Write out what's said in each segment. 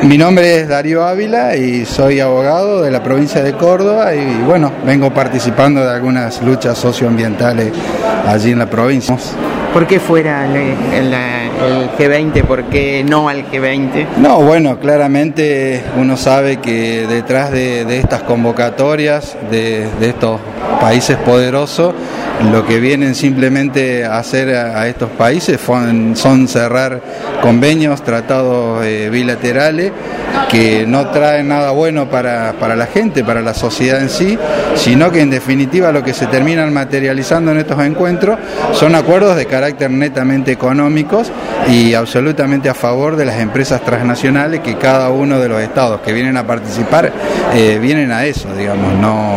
Mi nombre es Darío Ávila y soy abogado de la provincia de Córdoba y bueno, vengo participando de algunas luchas socioambientales allí en la provincia. ¿Por qué fuera el G20? ¿Por qué no al G20? No, bueno, claramente uno sabe que detrás de estas convocatorias, de estos países poderosos, lo que vienen simplemente a hacer a estos países son cerrar convenios, tratados bilaterales que no traen nada bueno para la gente, para la sociedad en sí, sino que en definitiva lo que se terminan materializando en estos encuentros son acuerdos de carácter netamente económicos y absolutamente a favor de las empresas transnacionales que cada uno de los estados que vienen a participar vienen a eso, digamos,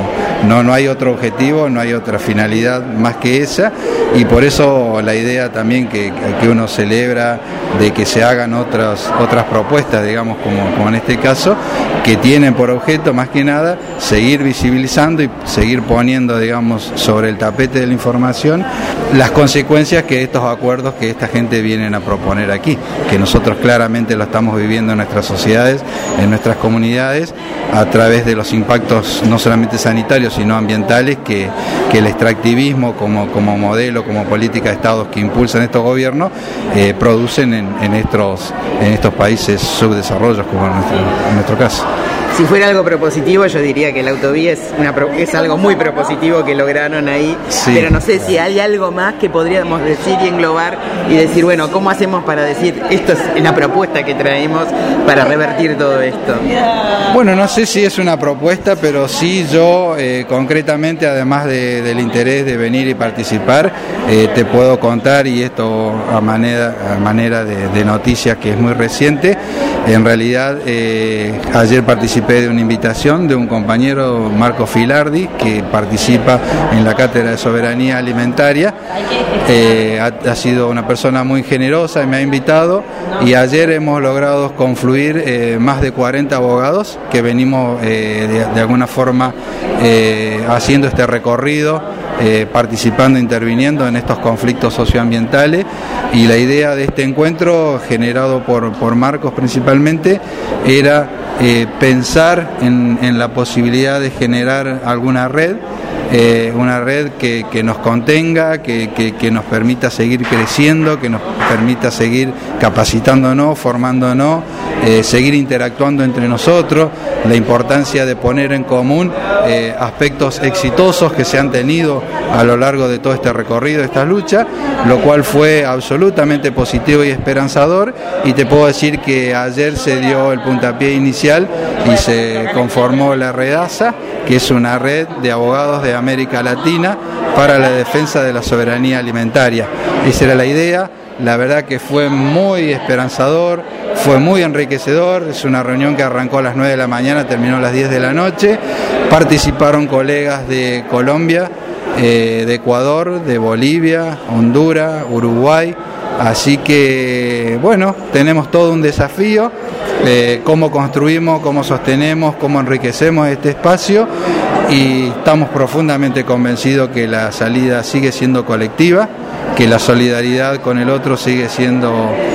no hay otro objetivo, no hay otra finalidad más que esa, y por eso la idea también que uno celebra de que se hagan otras propuestas, digamos, como en este caso, que tienen por objeto más que nada seguir visibilizando y seguir poniendo, digamos, sobre el tapete de la información las consecuencias que estos acuerdos que esta gente vienen a proponer aquí, que nosotros claramente lo estamos viviendo en nuestras sociedades, en nuestras comunidades, a través de los impactos no solamente sanitarios sino ambientales que el extractivismo como modelo, como política de estados que impulsan estos gobiernos producen en estos países subdesarrollados como en nuestro caso. Si fuera algo propositivo, yo diría que la autovía es algo muy propositivo que lograron ahí, sí. Pero no sé si hay algo más que podríamos decir y englobar y decir, bueno, ¿cómo hacemos para decir esto es la propuesta que traemos para revertir todo esto? Bueno, no sé si es una propuesta, pero sí yo concretamente, además del interés de venir y participar, te puedo contar, y esto a manera de noticias que es muy reciente, en realidad ayer participé de una invitación de un compañero, Marco Filardi, que participa en la Cátedra de Soberanía Alimentaria. Ha sido una persona muy generosa y me ha invitado, y ayer hemos logrado confluir más de 40 abogados que venimos de alguna forma haciendo este recorrido, participando, interviniendo en estos conflictos socioambientales, y la idea de este encuentro, generado por Marcos principalmente, era pensar en la posibilidad de generar alguna red, una red que nos contenga, que nos permita seguir creciendo, que nos permita seguir capacitándonos, formándonos, seguir interactuando entre nosotros, la importancia de poner en común aspectos exitosos que se han tenido a lo largo de todo este recorrido, de esta lucha, lo cual fue absolutamente positivo y esperanzador, y te puedo decir que ayer se dio el puntapié inicial y se conformó la REDASA, que es una red de abogados de América Latina para la defensa de la soberanía alimentaria. Esa era la idea. La verdad que fue muy esperanzador, fue muy enriquecedor. Es una reunión que arrancó a las 9 de la mañana, terminó a las 10 de la noche. Participaron colegas de Colombia, de Ecuador, de Bolivia, Honduras, Uruguay. Así que, bueno, tenemos todo un desafío, cómo construimos, cómo sostenemos, cómo enriquecemos este espacio, y estamos profundamente convencidos que la salida sigue siendo colectiva, que la solidaridad con el otro sigue siendo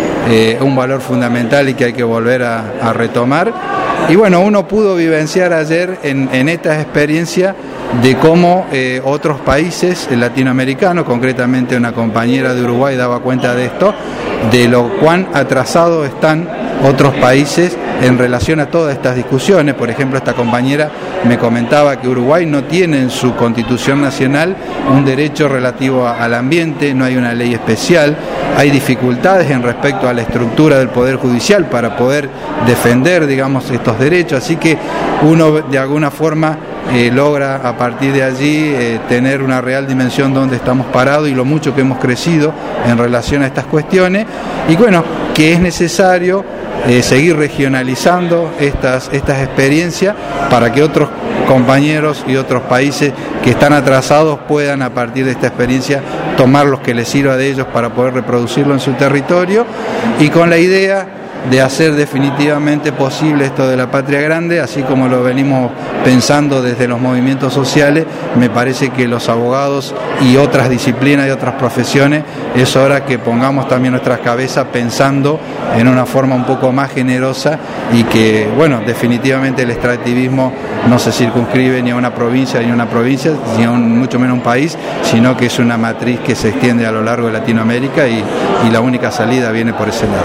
un valor fundamental y que hay que volver a retomar. Y bueno, uno pudo vivenciar ayer en esta experiencia de cómo otros países latinoamericanos, concretamente una compañera de Uruguay daba cuenta de esto, de lo cuán atrasados están otros países en relación a todas estas discusiones. Por ejemplo, esta compañera me comentaba que Uruguay no tiene en su Constitución Nacional un derecho relativo al ambiente, no hay una ley especial, hay dificultades en respecto a la estructura del Poder Judicial para poder defender, digamos, estos derechos, así que uno de alguna forma logra a partir de allí tener una real dimensión de dónde estamos parados y lo mucho que hemos crecido en relación a estas cuestiones, y bueno, que es necesario seguir regionalizando estas experiencias para que otros compañeros y otros países que están atrasados puedan, a partir de esta experiencia, tomar los que les sirva de ellos para poder reproducirlo en su territorio, y con la idea de hacer definitivamente posible esto de la patria grande, así como lo venimos pensando desde los movimientos sociales. Me parece que los abogados y otras disciplinas y otras profesiones es hora que pongamos también nuestras cabezas pensando en una forma un poco más generosa y que, bueno, definitivamente el extractivismo no se circunscribe ni a una provincia ni a mucho menos a un país, sino que es una matriz que se extiende a lo largo de Latinoamérica y la única salida viene por ese lado.